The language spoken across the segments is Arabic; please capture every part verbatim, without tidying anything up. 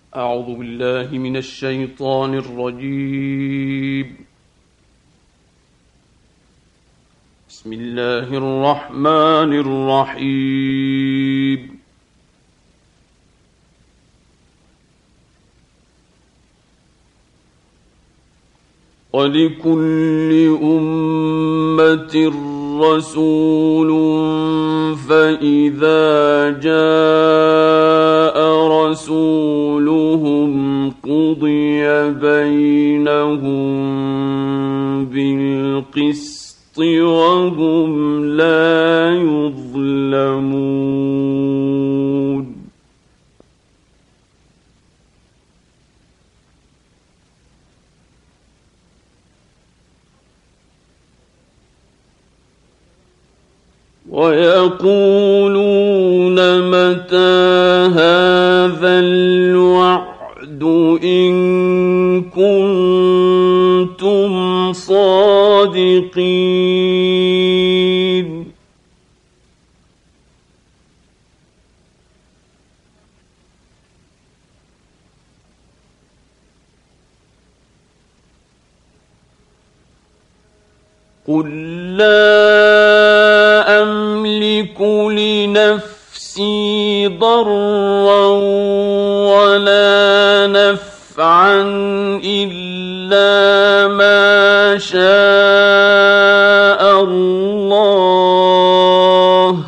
أعوذ بالله من الشيطان الرجيم. بسم الله الرحمن الرحيم. ولكل أمة رسول فإذا جاء رسولهم قضي بينهم بالقسط وهم لا يظلمون. ويقولون متى هذا الوعد إن كنتم صادقين. قل لا أملك لنفسي ضرا ولا نفعا إلا ما شاء الله.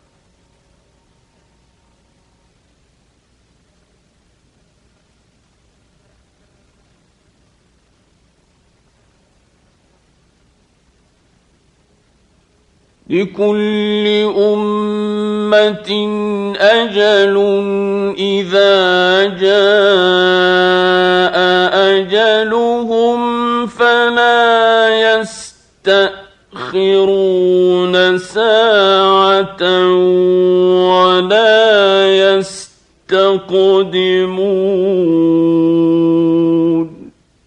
لكل أمة أجل إذا جاء أجلهم فلا يستأخرون ساعة ولا يستقدمون.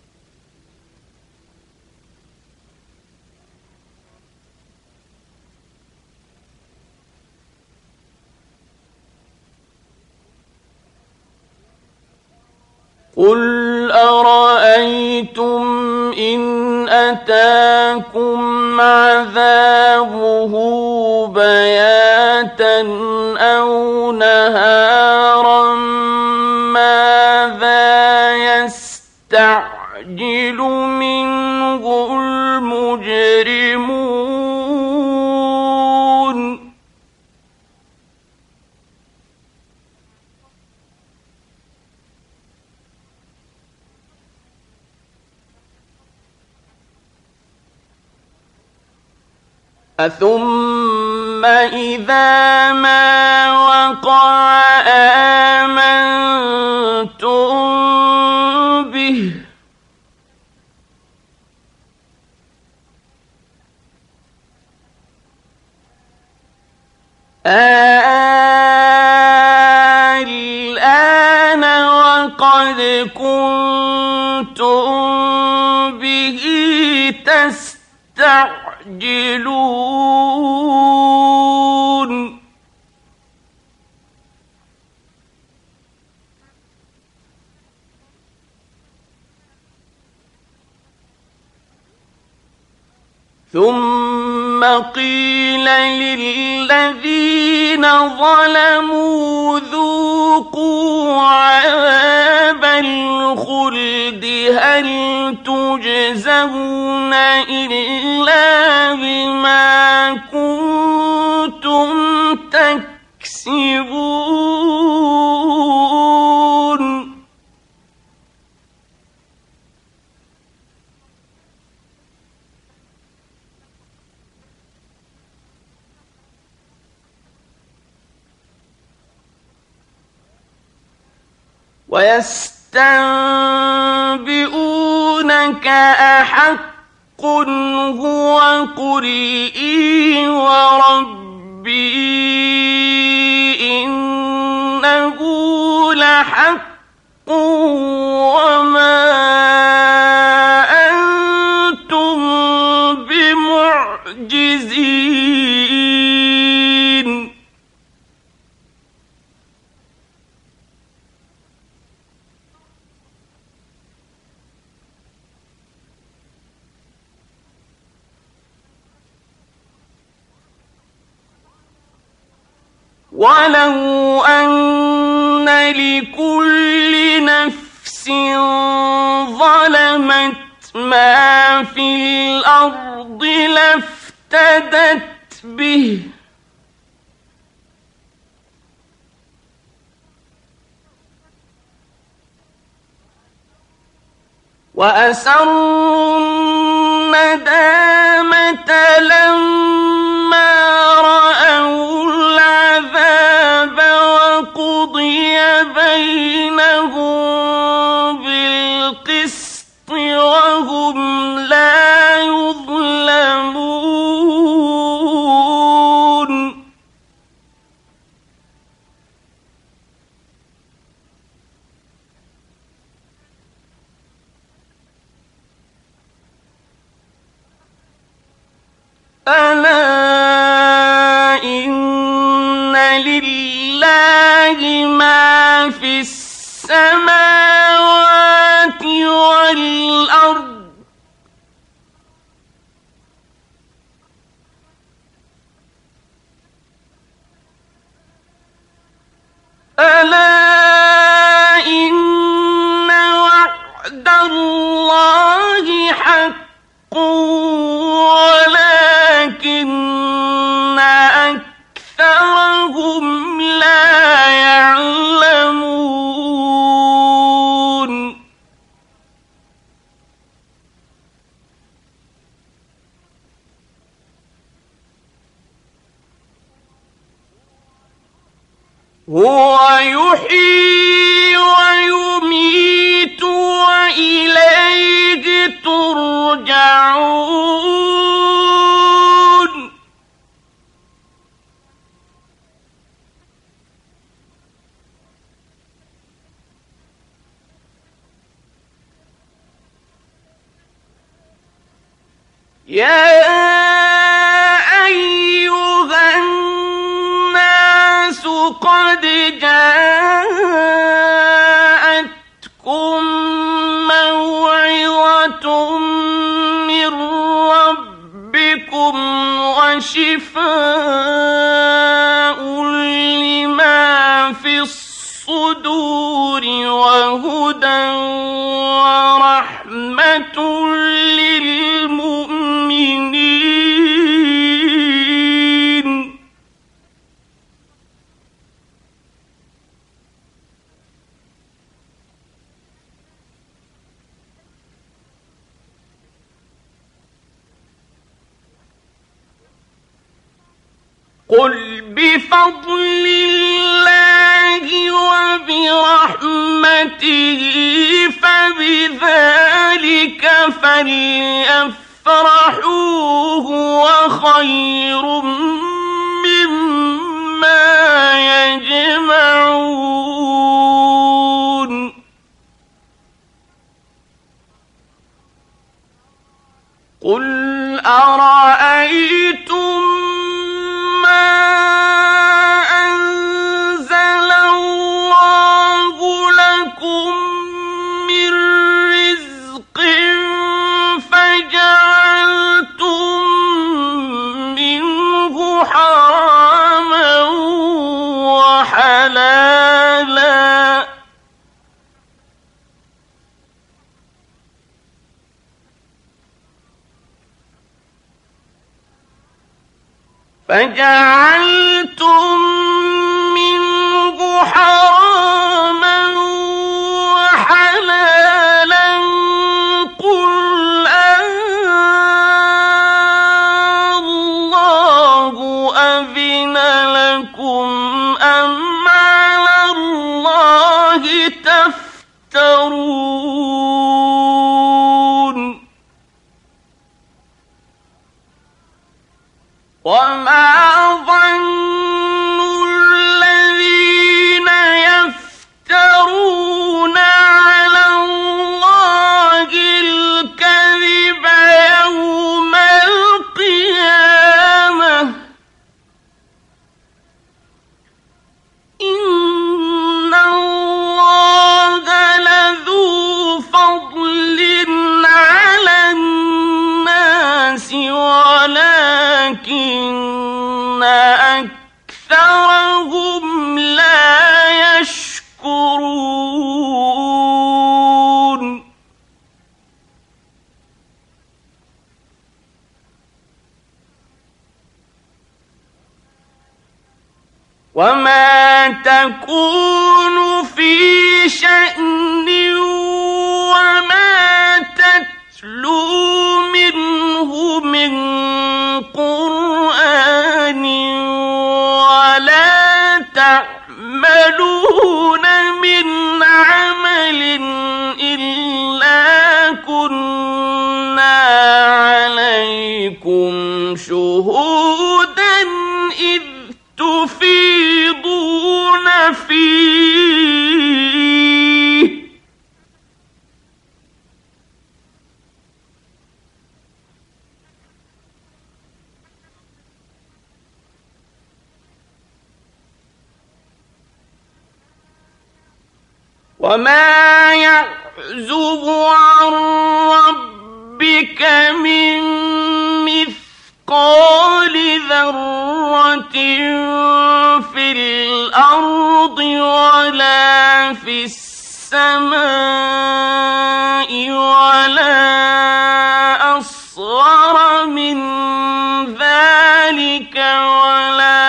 قل أرأيتم إن أتاكم عذابه بياتا أو نهارا ماذا يستعجل منه المجرمون. أثم إذا ما وقع آمنتم به الآن وقد كنتم به تستعجلون. ثم قيل للذين ظلموا ذوقوا عذاب الخلد هل تجزون إلا بما كنتم تكسبون. ويستنبئونك أحق هو قل إي وربي إنه لحق وما أنتم بمعجزين. ولو أن لكل نفس ظلمت ما في الأرض لافتدت به وأسروا الندامة لما رأوا العذاب وقضي بينهم بالقسط وهم لا يظلمون. ألا إن لله ما في السماوات والأرض ألا إن وعد الله حق ولكن أكثرهم لا يعلمون. هو يحيي ويميت وإليه ترجعون. يا أيها الناس قد جاءتكم موعظة من ربكم وشفاء لما في الصدور وهدى ورحمة للمؤمنين. قل بفضل الله وبرحمته فبذلك فليفرحوا هو خير مما يجمعون. قل أرأيتم ما أنزل الله لكم من رزق فجعلتم منه حراما وحلالا فجعلتم منه حراما وحلالا قل الله أذن لكم أم على الله تفترون. وما ظن الذين يفترون على الله الكذب يوم القيامة إن الله لذو فضل وما تكون في شأن وما تتلو منه من قرآن ولا تعملون من عمل إلا كنا عليكم شهودا إذ تفيضون فيه وما يعزب عن ربك من مثقال ذرة في الأرض ولا في السماء ولا أصغر من ذلك ولا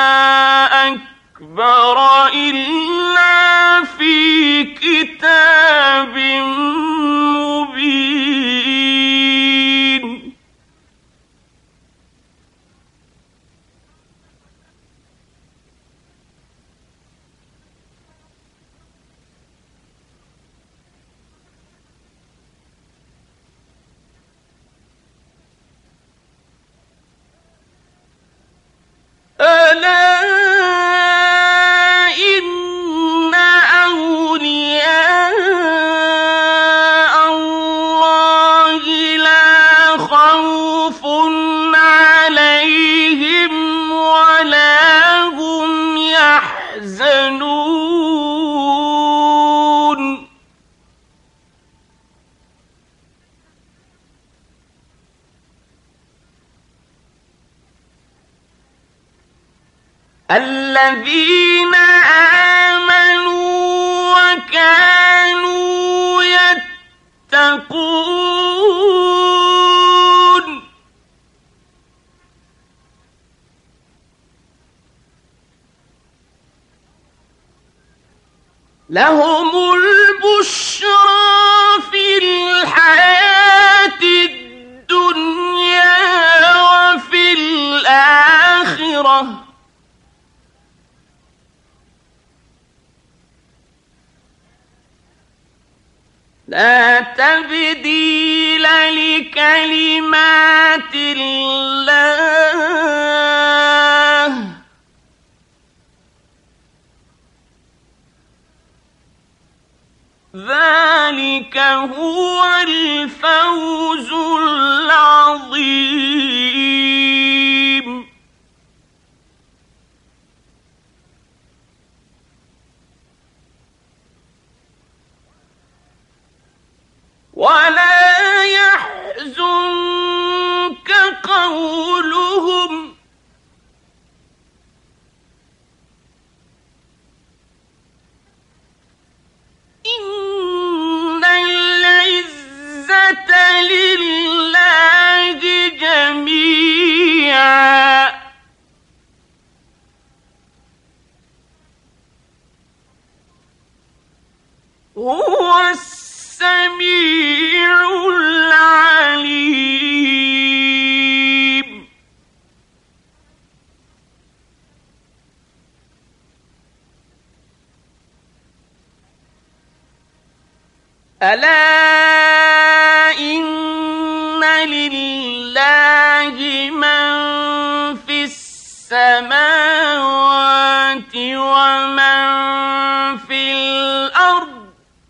أكبر إلا في كتاب مبين ألا إن أولياء الله لا خوف عليهم ولا هم يحزنون الذين آمنوا وكانوا يتقون لهم البشرى في الحياة الدنيا وفي الآخرة لا تبديل لكلمات الله ذلك هو الفوز العظيم ولا يحزنك قولهم إن العزة لله جميعا هو السميع العليم ألا إن لله من في السماوات ومن في الأرض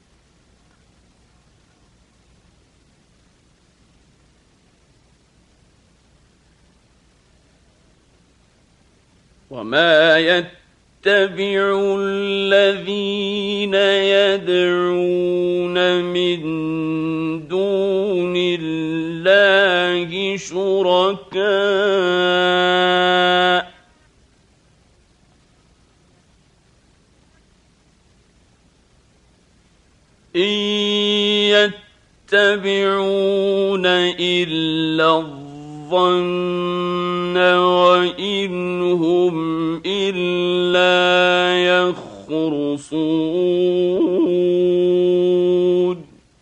وما يتبع الذين يدعون من دون الله شركاء إن يتبعون إلا الظن الظَّنَّ وَإِنْ هُمْ إِلَّا يَخْرُصُونَ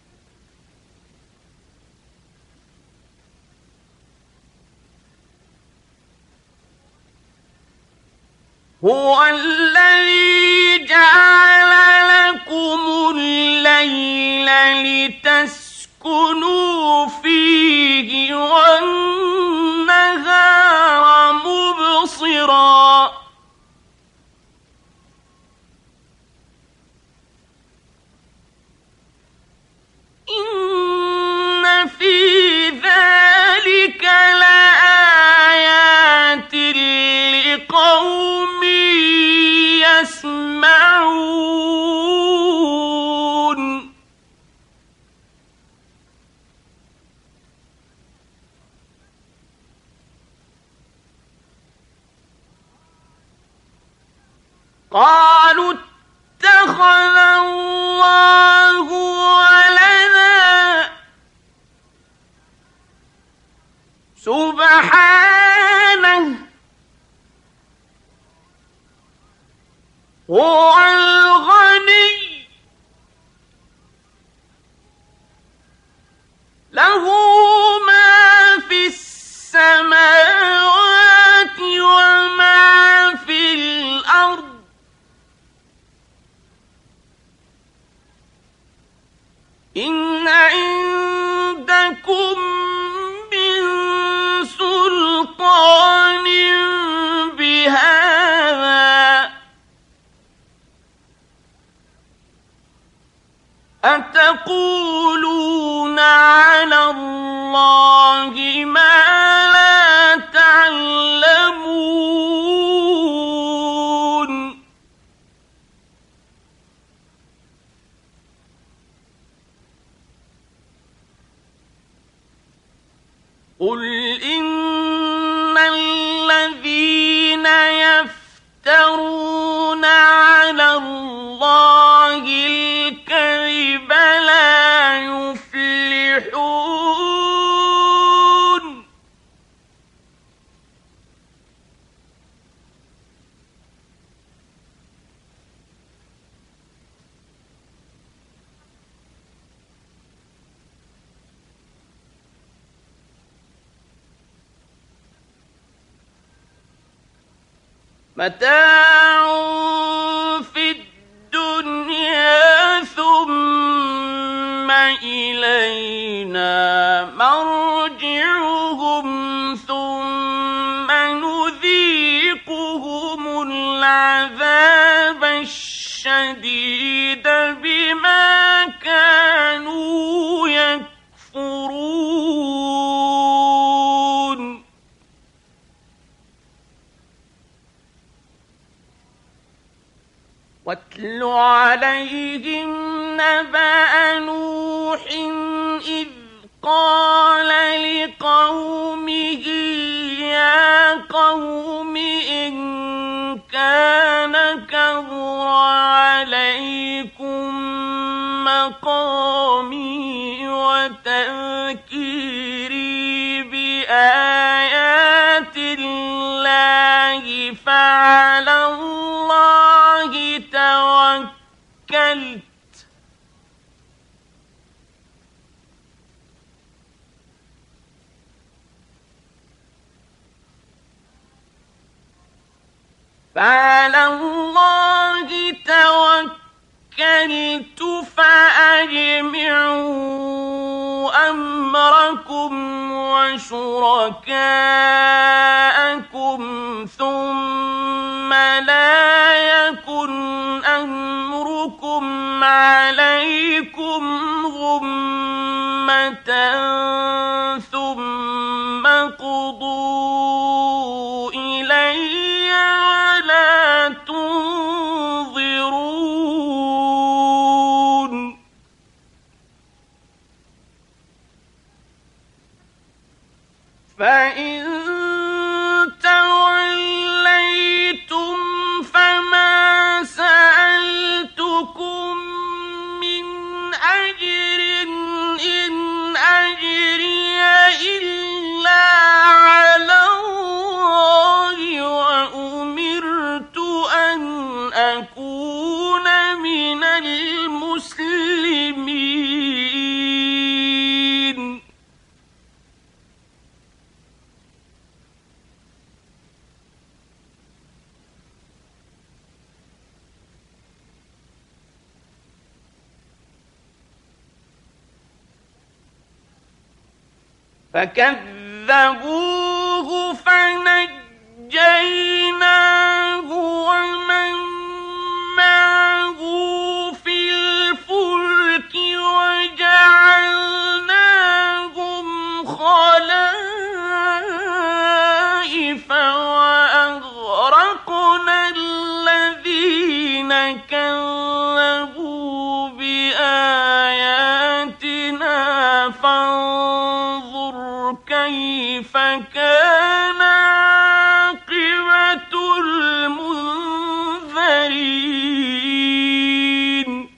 هُوَ الَّذِي جَعَلَ لَكُمُ اللَّيْلَ لِتَسْكُنُوا فِيهِ وَالنَّهَارَ مُبْصِرًا إِنَّ فِي ذَلِكَ لَآيَاتٍ لِقَوْمٍ يَسْمَعُونَ قَالُوا اتَّخَذَ اللَّهُ وَلَدًا سُبْحَانَهُ هُوَ الْغَنِيُّ لَهُ مَا فِي السَّمَاوَاتِ وَمَا فِي الْأَرْضِ إِنْ عِندَكُم مِّن سُلْطَانٍ بِهَٰذَا أَتَقُولُونَ عَلَى اللَّهِ مَا لَا تَعْلَمُونَ قُلْ إِنَّ الَّذِينَ يَفْتَرُونَ عَلَى اللَّهِ الْكَذِبَ لَا يُفْلِحُونَ مَتَاعٌ فِي الدُّنْيَا ثُمَّ إِلَيْنَا مَرْجِعُهُمْ ثُمَّ نُذِيقُهُمُ الْعَذَابَ الشَّدِيدَ بِمَا كَانُوا يَكْفُرُونَ وَاتْلُ عَلَيْهِمْ نَبَأَ نُوحٍ إِذْ قَالَ لِقَوْمِهِ يَا قَوْمِ إِن كَانَ كَبُرَ عَلَيْكُم مَّقَامِي وَتَذْكِيرِي بِآيَاتِ اللَّهِ فَعَلَى اللَّهِ توكلت فعلى الله توكلت فأجمعوا أمركم وشركاءكم ثم لا يكن أمركم عليكم غمة ثم قضوا إلي ولا تنظرون فإن توليتم فما سألتكم من أجر إن أجري إلا فكذبوه فنجيناه ومن معه في الفلك وجعلناهم خلائف وأغرقنا الذين كذبوا بآياتنا فانظر كيف كان عاقبة المنذرين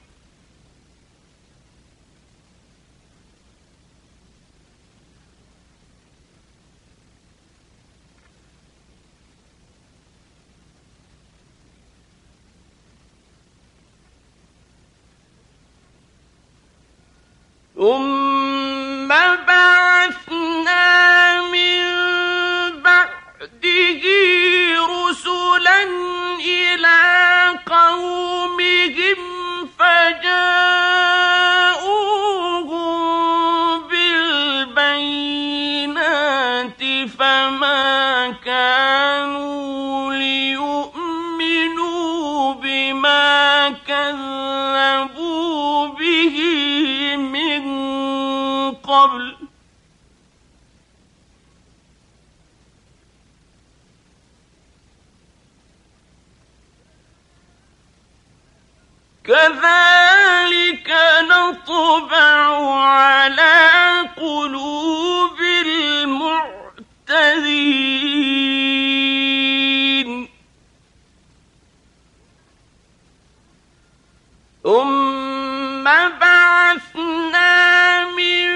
ثم بعثنا من بعده رسلا إلى قومهم فجاءوهم بالبينات فما كانوا ليؤمنوا بما كذبوا به من قبل كذلك نطبع على قلوب المعتدين ثم بعثنا من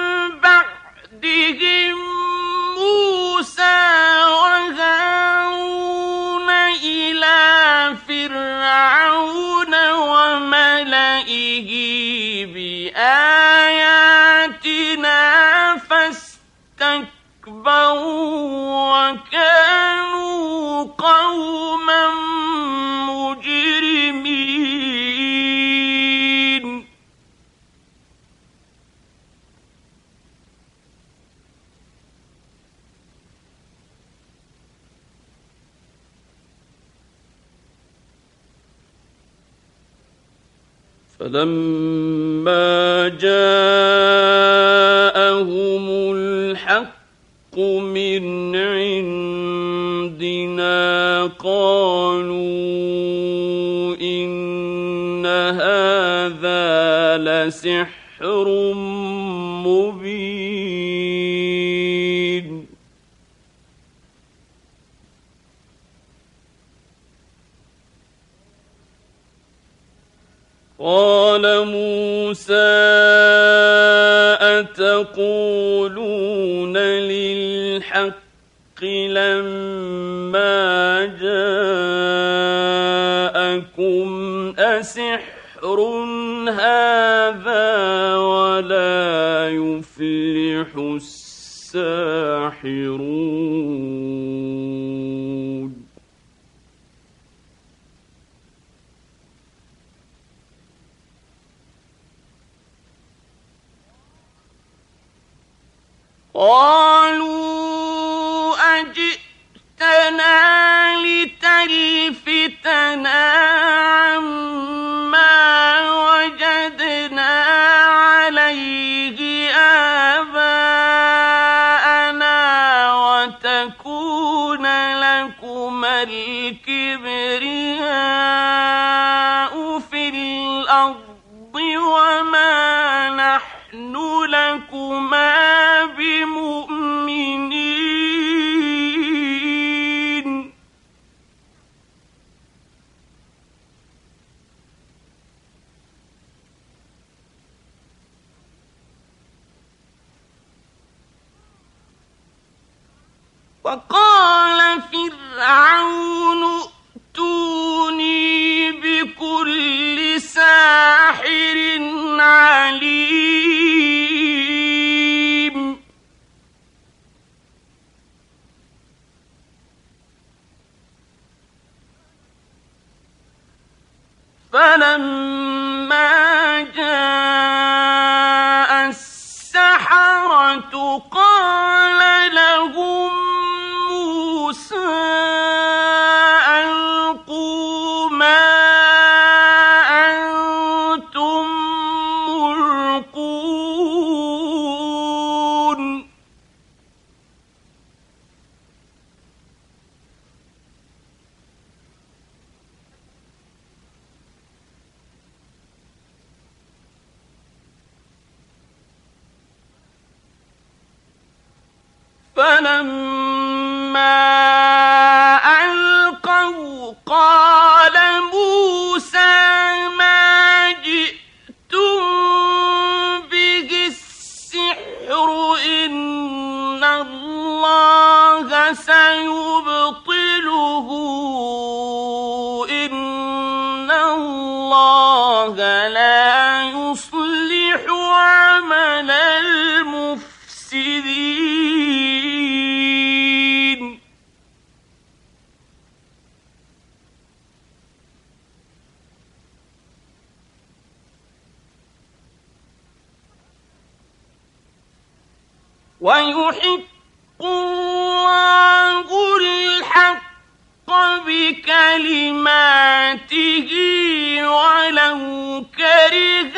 بعدهم موسى وهارون إلى فرعون وملئه بآياتنا فاستكبروا وكانوا قوما مجرمين فلما جاءهم الحق من عندنا قالوا إن هذا لسحر مبين قال موسى أتقولون للحق لما جاءكم أسحر هذا ولا يفلح الساحرون قالوا أجئتنا لتلفتنا عما وجدنا عليه آباءنا وتكون لكما الكبرياء في الأرض وما نحن لكما بمؤمنين وقال فرعون ائتوني بكل ساحر عليم فلما جاء السحرة الساعة قال لهم موسى ألقوا ما أنتم ملقون فلما ألقوا قال موسى ما جئتم به السحر إن الله سيبطله إن الله لا يصلح عمل المفسدين ويحق الله الحق بكلماته ولو كره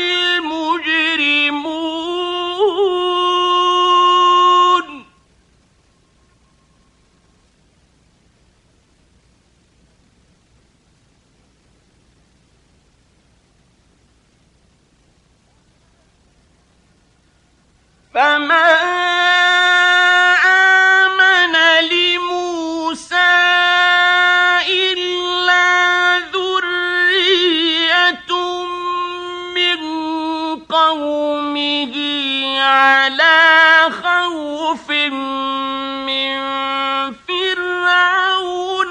المجرمون فما آمن لموسى إلا ذرية من قومه على خوف من فرعون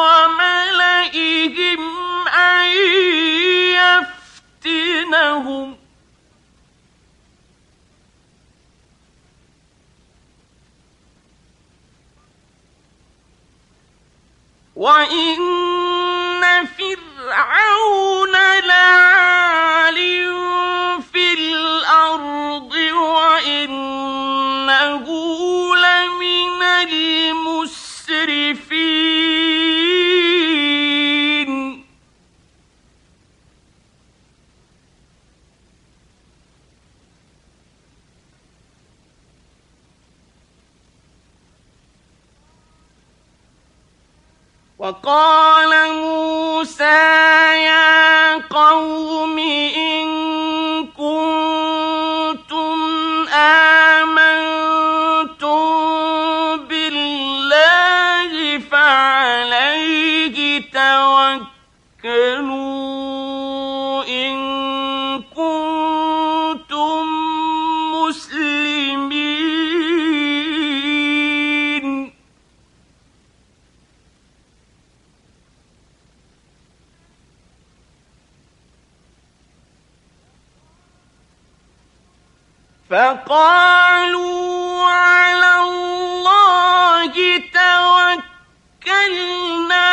وملئهم أن يفتنهم وَإِنَّ فِرْعَوْنَ لَعَالٍ فِي الْأَرْضِ وَإِنَّهُ لَمِنَ الْمُسْرِفِينَ وقال موسى يا قوم إن كنتم آمنتم بالله فعليه توكلوا إن كنتم مسلمين فقالوا على الله توكلنا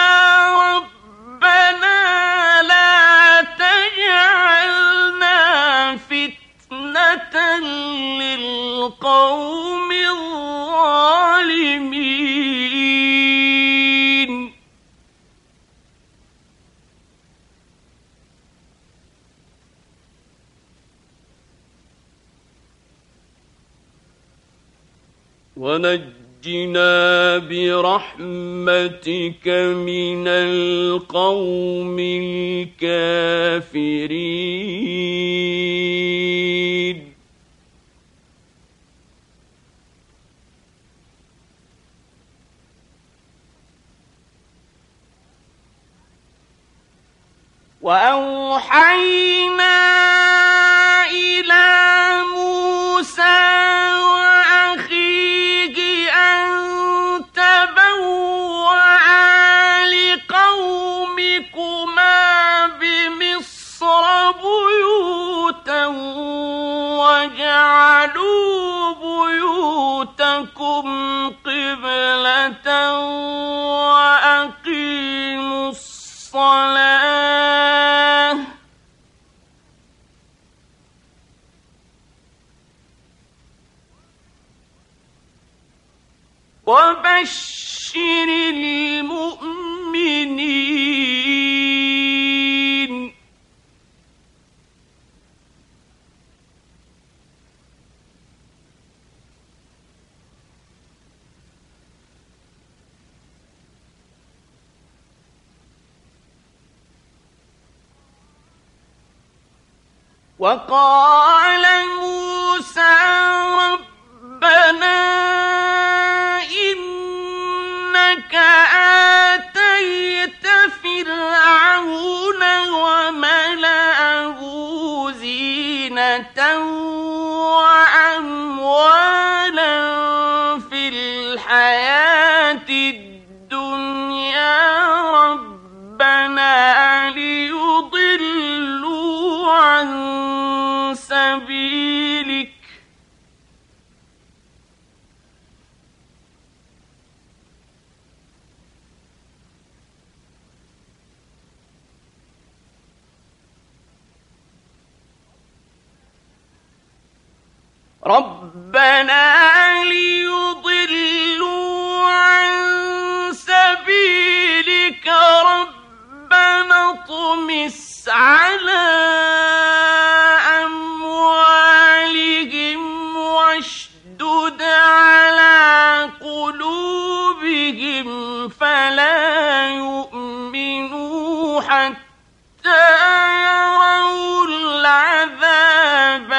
ربنا لا تجعلنا فتنة للقوم الظالمين ونجنا برحمتك من القوم الكافرين وأوحينا إلى موسى وأخيه أن تبوأ لقومكما بمصر بيوتا واجعلوا بيوتكم قبلة وأقيموا الصلاة وبشر المؤمنين وقال موسى ربنا إنك آتيت فرعون وملأه زينة وأموالا في الحياة الدنيا ربنا ليضلوا عن سبيلك ربنا ليضلوا عن سبيلك ربنا اطمس على أموالهم واشدد على قلوبهم فلا يؤمنوا حتى يروا العذاب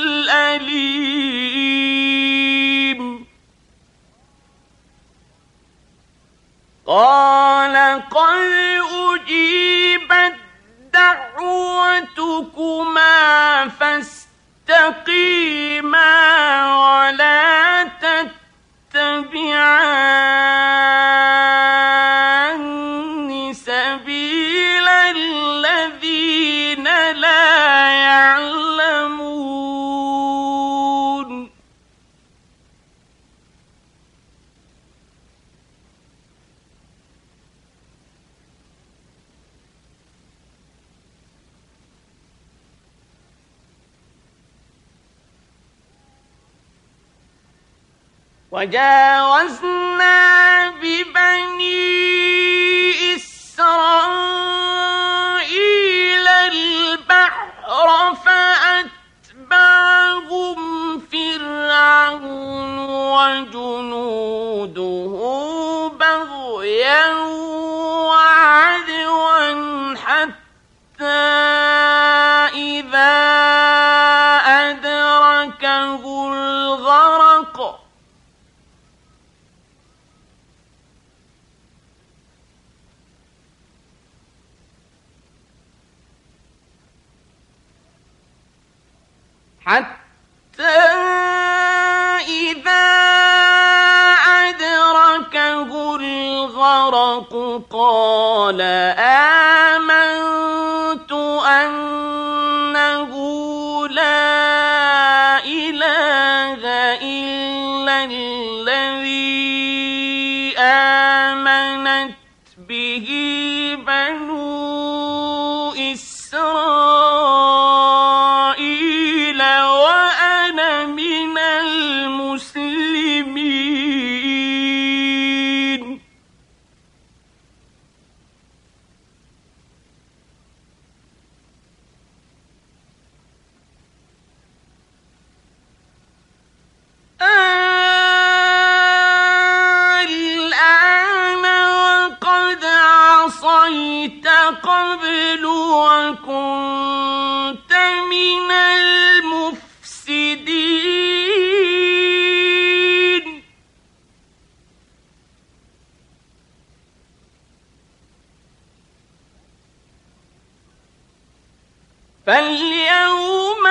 الأليم قال قد أجيبت دعوتكما فاستقيما ولا تتبعان سبيل الذين لا يعلمون وجاوزنا ببني إسرائيل البحر فأتبعهم فرعون وجنوده بغيا وعدوا حتى إذا أدركه الغرق حتى إذا أدركه الغرق قال آمنت أنه لا إله إلا الذي آمنت به بنو إسرائيل وأنا من المسلمين الآن وقد عصيت قبل وكنت من المفسدين فاليوم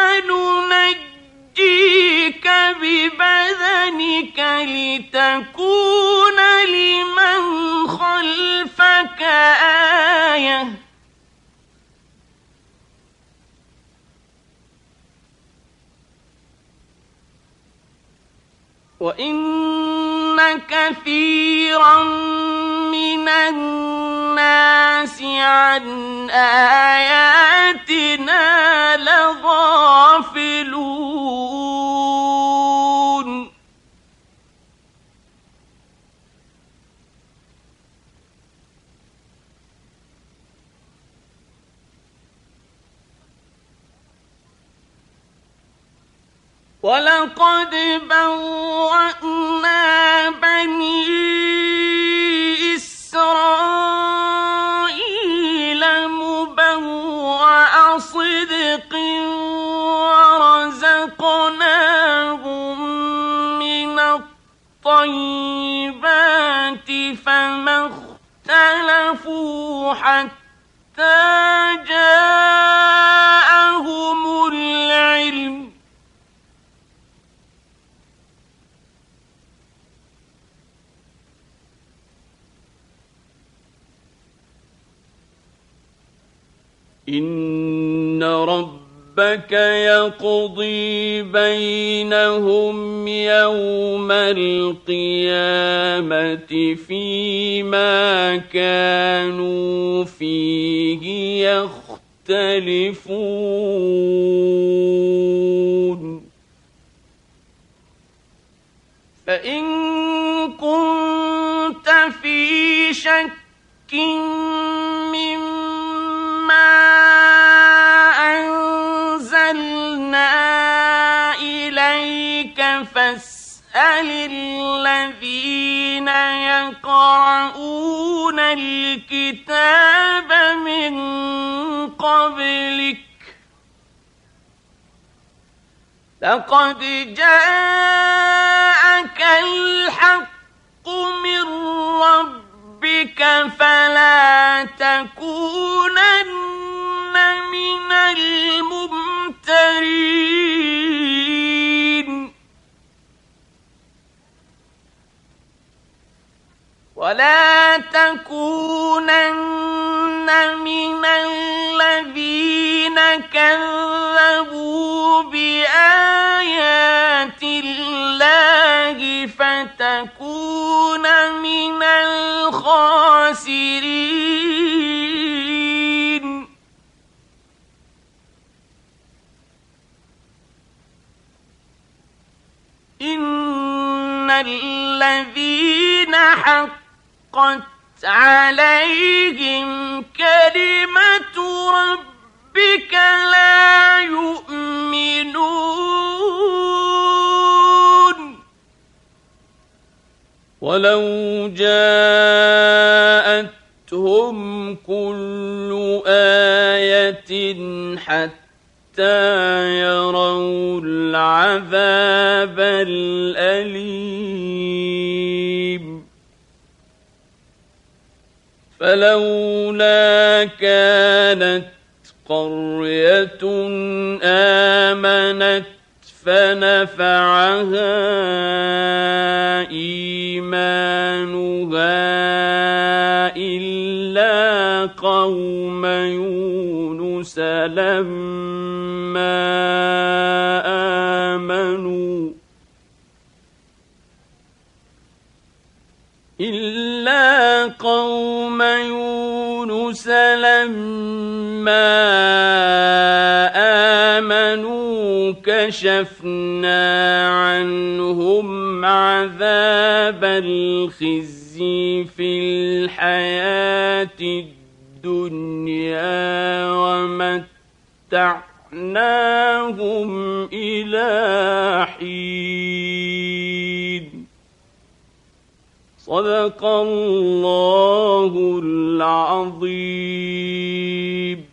ننجيك ببدنك لتكون لمن خلفك آية وإن كثيرا من الناس عن آياتنا لغافلون ولقد بوأنا بني إسرائيل مبوأ صدق ورزقناهم من الطيبات فما اختلفوا حتى جاءهم العلم إن ربك يقضي بينهم يوم القيامة فيما كانوا فيه يختلفون فإن كنت في شك مما أنزلنا إليك فاسأل الذين يقرؤون الكتاب من قبلك لقد جاءك الحق من ربك فلا تكونن من الممترين ولا تكونن من الذين كذبوا بآيات الله فتكون من الخاسرين إن الذين حقت عليهم كلمة ربك لا يؤمنون ولو جاءتهم كل آية حتى يروا العذاب الأليم فلولا كانت قرية آمنت فنفعها إيمانها إلا قوم يونس لما آمنوا إلا قوم يونس لما آمنوا كشفنا عنهم عذاب الخزي في الحياة الدنيا ومتعناهم إلى حين صدق الله العظيم.